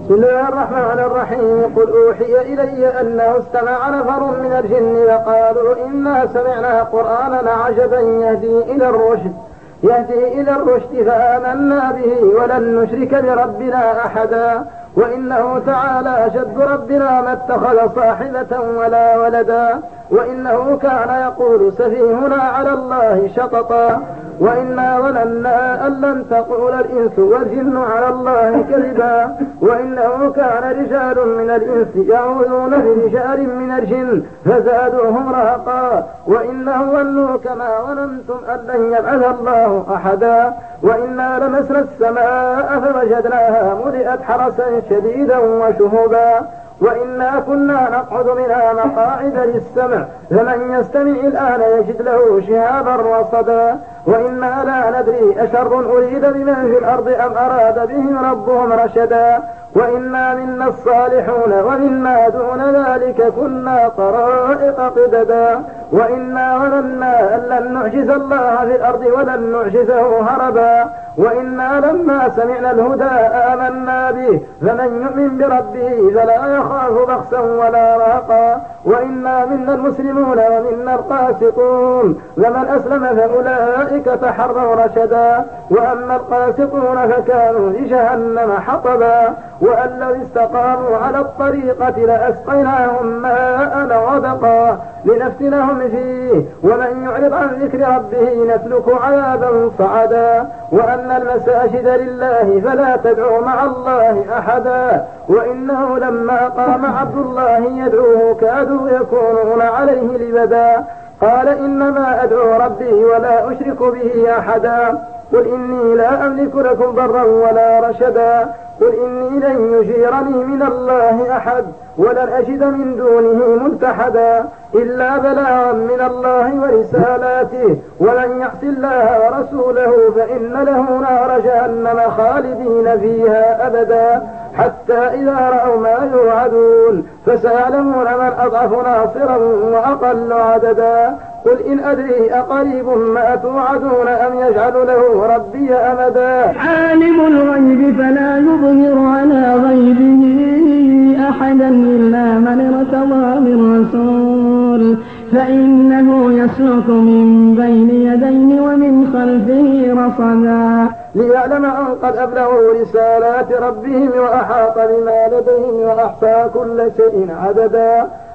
بسم الله الرحمن الرحيم. قل أوحي إلي أنه استمع نفر من الجن فقالوا إنا سمعنا قرآنا عجبا يهدي إلى الرشد فآمنا به ولن نشرك بربنا أحدا وإنه تعالى جد ربنا ما اتخذ صاحبة ولا ولدا وإنه كان يقول سفيهنا على الله شططا وإنا ظننا أن لن تقول الإنس والجن على الله كذبا وإنه كان رجال من الإنس يعوذون برجال من الجن فزادوهم رهقا وإنهم ظنوا كما ظننتم أن لن يبعث الله أحدا وإنا لمسنا السماء فوجدناها ملئت حرسا شديدا وشهبا وإنا كنا نقعد منها مقاعد للسمع فمن يستمع الآن يجد له شهابا رصدا وإنا لا ندري أشر أريد بمن في الأرض أم أراد بهم ربهم رشدا وإنا منا الصالحون ومنا دون ذلك كنا طرائق قددا وإنا ظننا أن لن نعجز الله في الأرض ولن نعجزه هربا وإنا لما سمعنا الهدى آمنا به فمن يؤمن بربه فلا يخاف بخسا ولا رهقا وإنا منا المسلمون ومنا القاسطون فمن أسلم فأولئك تحروا رشدا وأما القاسطون فكانوا لجهنم حطبا وأن لو استقاموا على الطريقة لأسقيناهم ماء غدقا لنفتنهم فيه ومن يعرض عن ذكر ربه نسلك عذابا صعدا وأن المساجد لله فلا تدعوا مع الله أحدا وإنه لما قام عبد الله يدعوه كادوا يكونون عليه لبدا قال إنما أدعو ربي ولا أشرك به أحدا قل إني لا أملك لكم ضرا ولا رشدا قل إني لن يجيرني من الله أحد ولن أجد من دونه ملتحدا إلا بلاغا من الله ورسالاته ومن يعص الله ورسوله فإن له نار جهنم خالدين فيها أبدا حتى إذا رأوا ما يوعدون فسيعلمون من أضعف ناصرا وأقل عددا قل إن أدري أقريب ما توعدون أم يجعل له ربي أمدا عالم الغيب فلا يظهر على غيبه أحدا إلا من ارتضى من رسول فإنه يسلك من بين يديه ومن خلفه رصدا ليعلم أن قد أبلغوا رسالات ربهم وأحاط بما لديهم وأحصى كل شيء عددا